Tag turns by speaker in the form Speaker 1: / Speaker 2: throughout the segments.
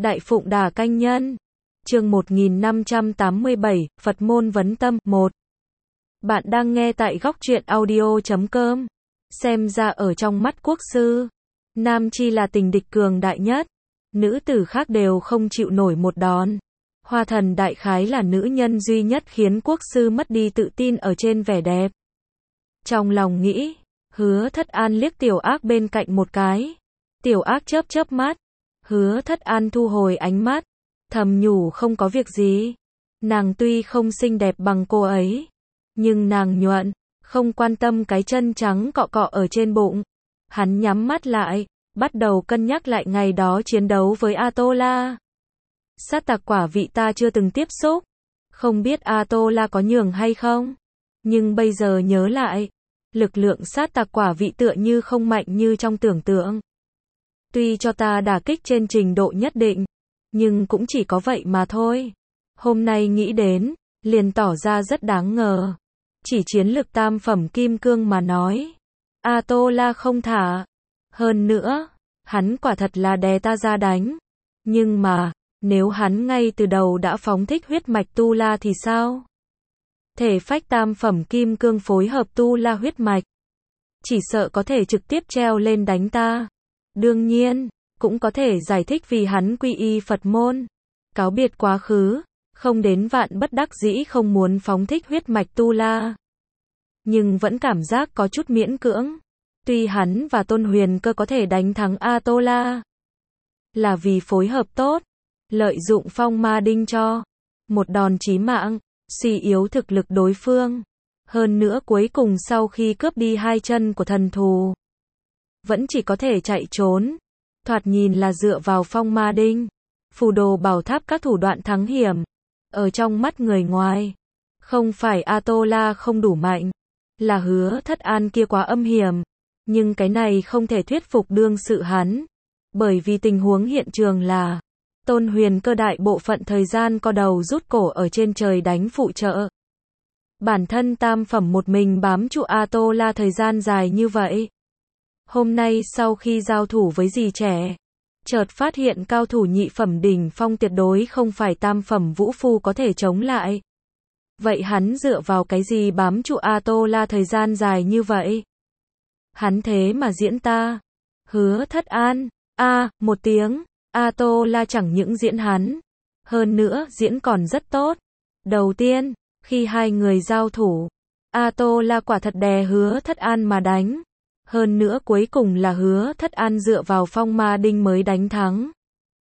Speaker 1: Đại Phụng Đà Canh Nhân. Chương 1587, Phật môn vấn tâm 1. Bạn đang nghe tại góc truyện audio.com. Xem ra ở trong mắt quốc sư, nam chi là tình địch cường đại nhất, nữ tử khác đều không chịu nổi một đòn. Hoa thần đại khái là nữ nhân duy nhất khiến quốc sư mất đi tự tin ở trên vẻ đẹp. Trong lòng nghĩ, Hứa Thất An liếc Tiểu Ác bên cạnh một cái. Tiểu Ác chớp chớp mắt. Hứa Thất An thu hồi ánh mắt, thầm nhủ không có việc gì. Nàng tuy không xinh đẹp bằng cô ấy, nhưng nàng nhuận, không quan tâm cái chân trắng cọ cọ ở trên bụng. Hắn nhắm mắt lại, bắt đầu cân nhắc lại ngày đó chiến đấu với A-tô-la. Sát tặc quả vị ta chưa từng tiếp xúc, không biết A-tô-la có nhường hay không. Nhưng bây giờ nhớ lại, lực lượng sát tặc quả vị tựa như không mạnh như trong tưởng tượng. Tuy cho ta đả kích trên trình độ nhất định, nhưng cũng chỉ có vậy mà thôi. Hôm nay nghĩ đến, liền tỏ ra rất đáng ngờ. Chỉ chiến lực tam phẩm kim cương mà nói, A-tô-la không thả. Hơn nữa, hắn quả thật là đè ta ra đánh. Nhưng mà, nếu hắn ngay từ đầu đã phóng thích huyết mạch tu la thì sao? Thể phách tam phẩm kim cương phối hợp tu la huyết mạch, chỉ sợ có thể trực tiếp treo lên đánh ta. Đương nhiên, cũng có thể giải thích vì hắn quy y Phật môn, cáo biệt quá khứ, không đến vạn bất đắc dĩ không muốn phóng thích huyết mạch tu la. Nhưng vẫn cảm giác có chút miễn cưỡng. Tuy hắn và Tôn Huyền Cơ có thể đánh thắng A-tô-la, là vì phối hợp tốt, lợi dụng phong ma đinh cho một đòn chí mạng, suy yếu thực lực đối phương. Hơn nữa cuối cùng sau khi cướp đi hai chân của thần thù, vẫn chỉ có thể chạy trốn. Thoạt nhìn là dựa vào phong ma đinh, phù đồ bảo tháp các thủ đoạn thắng hiểm. Ở trong mắt người ngoài, không phải A-tô-la không đủ mạnh, là Hứa Thất An kia quá âm hiểm. Nhưng cái này không thể thuyết phục đương sự hắn, bởi vì tình huống hiện trường là Tôn Huyền Cơ đại bộ phận thời gian co đầu rút cổ ở trên trời đánh phụ trợ. Bản thân tam phẩm một mình bám trụ A-tô-la thời gian dài như vậy. Hôm nay sau khi giao thủ với dì trẻ, chợt phát hiện cao thủ nhị phẩm đỉnh phong tuyệt đối không phải tam phẩm vũ phu có thể chống lại. Vậy hắn dựa vào cái gì bám trụ A-tô-la thời gian dài như vậy? Hắn thế mà diễn ta. Hứa Thất An, một tiếng, A-tô-la chẳng những diễn hắn, hơn nữa diễn còn rất tốt. Đầu tiên, khi hai người giao thủ, A-tô-la quả thật đè Hứa Thất An mà đánh. Hơn nữa cuối cùng là Hứa Thất An dựa vào phong ma đinh mới đánh thắng.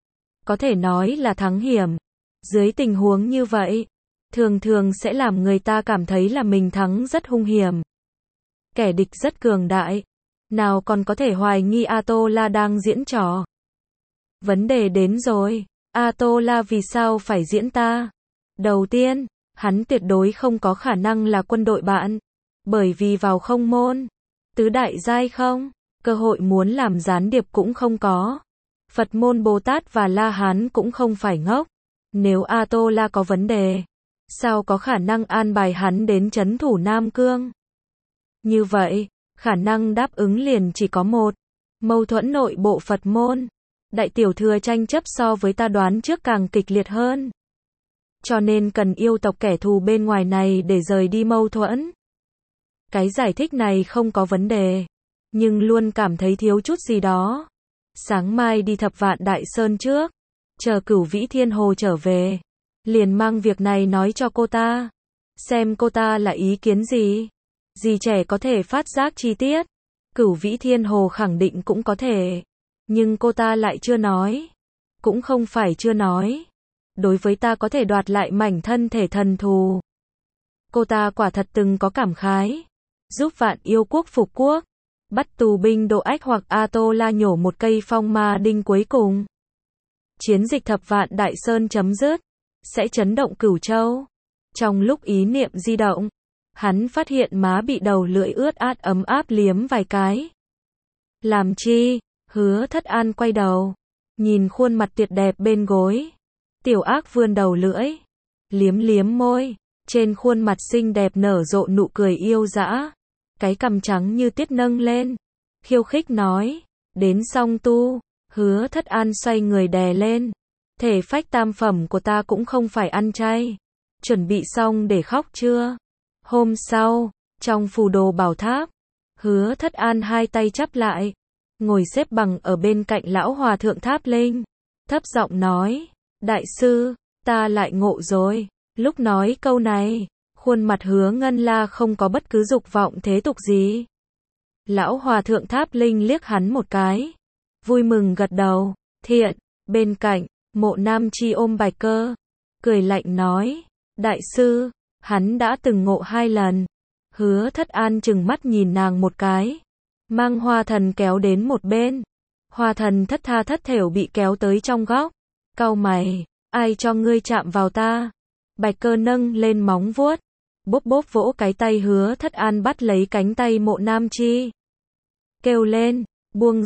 Speaker 1: Có thể nói là thắng hiểm. Dưới tình huống như vậy, thường thường sẽ làm người ta cảm thấy là mình thắng rất hung hiểm. Kẻ địch rất cường đại, nào còn có thể hoài nghi A-tô-la đang diễn trò. Vấn đề đến rồi, A-tô-la vì sao phải diễn ta? Đầu tiên, hắn tuyệt đối không có khả năng là quân đội bạn, bởi vì vào không môn, tứ đại giai không, cơ hội muốn làm gián điệp cũng không có. Phật môn Bồ Tát và La Hán cũng không phải ngốc. Nếu A-tô-la có vấn đề, sao có khả năng an bài hắn đến trấn thủ Nam Cương? Như vậy, khả năng đáp ứng liền chỉ có một. Mâu thuẫn nội bộ Phật môn. Đại tiểu thừa tranh chấp so với ta đoán trước càng kịch liệt hơn. Cho nên cần yêu tộc kẻ thù bên ngoài này để rời đi mâu thuẫn. Cái giải thích này không có vấn đề, nhưng luôn cảm thấy thiếu chút gì đó. Sáng mai đi Thập Vạn Đại Sơn trước, chờ Cửu Vĩ Thiên Hồ trở về, liền mang việc này nói cho cô ta, xem cô ta là ý kiến gì. Dì trẻ có thể phát giác chi tiết, Cửu Vĩ Thiên Hồ khẳng định cũng có thể, nhưng cô ta lại chưa nói. Cũng không phải chưa nói, đối với ta có thể đoạt lại mảnh thân thể thần thù, cô ta quả thật từng có cảm khái. Giúp Vạn Yêu Quốc phục quốc, bắt tù binh Độ Ách hoặc A-tô-la nhổ một cây phong ma đinh cuối cùng. Chiến dịch Thập Vạn Đại Sơn chấm dứt, sẽ chấn động Cửu Châu. Trong lúc ý niệm di động, hắn phát hiện má bị đầu lưỡi ướt át ấm áp liếm vài cái. Làm chi? Hứa Thất An quay đầu, nhìn khuôn mặt tuyệt đẹp bên gối. Tiểu Ác vươn đầu lưỡi, liếm liếm môi, trên khuôn mặt xinh đẹp nở rộ nụ cười yêu dã. Cái cằm trắng như tuyết nâng lên, khiêu khích nói, đến song tu. Hứa Thất An xoay người đè lên, Thể phách tam phẩm của ta cũng không phải ăn chay. Chuẩn bị xong để khóc chưa? Hôm sau, trong phù đồ bảo tháp, Hứa Thất An hai tay chắp lại, ngồi xếp bằng ở bên cạnh lão hòa thượng Tháp Linh, thấp giọng nói, đại sư, ta lại ngộ rồi. Lúc nói câu này, khuôn mặt Hứa Ngân La không có bất cứ dục vọng thế tục gì. Lão hòa thượng Tháp Linh liếc hắn một cái, vui mừng gật đầu, thiện. Bên cạnh, Mộ Nam Chi ôm Bạch Cơ, cười lạnh nói, đại sư, hắn đã từng ngộ 2 lần. Hứa Thất An chừng mắt nhìn nàng một cái, mang Hoa Thần kéo đến một bên. Hoa Thần thất tha thất thểu bị kéo tới trong góc, cau mày, ai cho ngươi chạm vào ta? Bạch Cơ nâng lên móng vuốt, bốp bốp vỗ cái tay Hứa Thất An, bắt lấy cánh tay Mộ Nam Chi, kêu lên, buông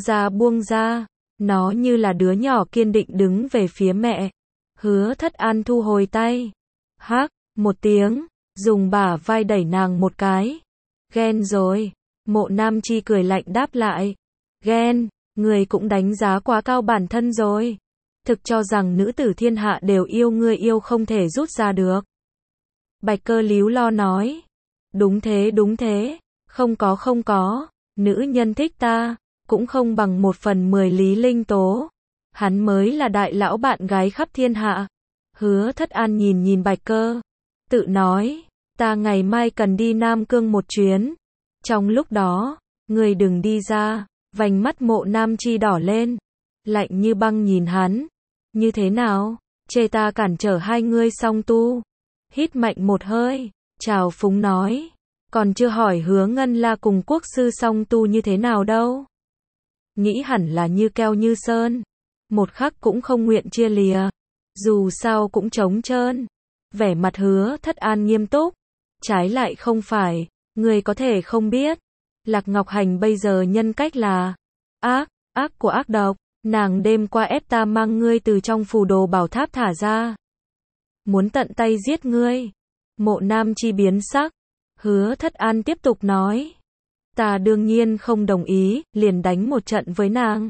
Speaker 1: ra, nó như là đứa nhỏ kiên định đứng về phía mẹ. Hứa Thất An thu hồi tay, hắc một tiếng, dùng bả vai đẩy nàng một cái. Ghen rồi. Mộ Nam Chi cười lạnh đáp lại, ghen, người cũng đánh giá quá cao bản thân rồi. Thực cho rằng nữ tử thiên hạ đều yêu ngươi, yêu không thể rút ra được. Bạch Cơ líu lo nói, đúng thế, không có, nữ nhân thích ta, cũng không bằng 1/10 Lý Linh Tố. Hắn mới là đại lão bạn gái khắp thiên hạ. Hứa Thất An nhìn Bạch Cơ, tự nói, ta ngày mai cần đi Nam Cương một chuyến. Trong lúc đó, người đừng đi ra. Vành mắt Mộ Nam Chi đỏ lên, lạnh như băng nhìn hắn. Như thế nào? Chê ta cản trở hai ngươi song tu? Hít mạnh một hơi, trào phúng nói, còn chưa hỏi Hứa Ngân La cùng quốc sư song tu như thế nào đâu. Nghĩ hẳn là như keo như sơn, một khắc cũng không nguyện chia lìa, dù sao cũng trống trơn. Vẻ mặt Hứa Thất An nghiêm túc, trái lại không phải, người có thể không biết, Lạc Ngọc Hành bây giờ nhân cách là ác của ác độc. Nàng đêm qua ép ta mang ngươi từ trong phù đồ bảo tháp thả ra, muốn tận tay giết ngươi. Mộ Nam Chi biến sắc. Hứa Thất An tiếp tục nói, ta đương nhiên không đồng ý, liền đánh một trận với nàng.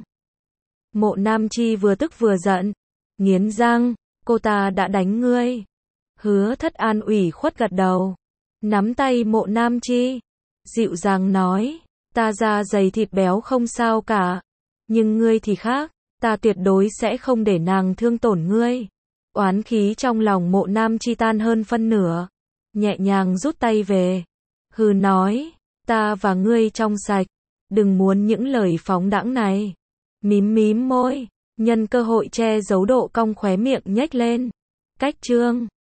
Speaker 1: Mộ Nam Chi vừa tức vừa giận, nghiến răng, cô ta đã đánh ngươi. Hứa Thất An ủy khuất gật đầu, nắm tay Mộ Nam Chi, dịu dàng nói, ta da dày thịt béo không sao cả, nhưng ngươi thì khác, ta tuyệt đối sẽ không để nàng thương tổn ngươi. Oán khí trong lòng Mộ Nam Chi tan hơn phân nửa, nhẹ nhàng rút tay về, hừ nói, ta và ngươi trong sạch, đừng muốn những lời phóng đãng này. Mím môi, nhân cơ hội che giấu độ cong khóe miệng nhếch lên. Cách chương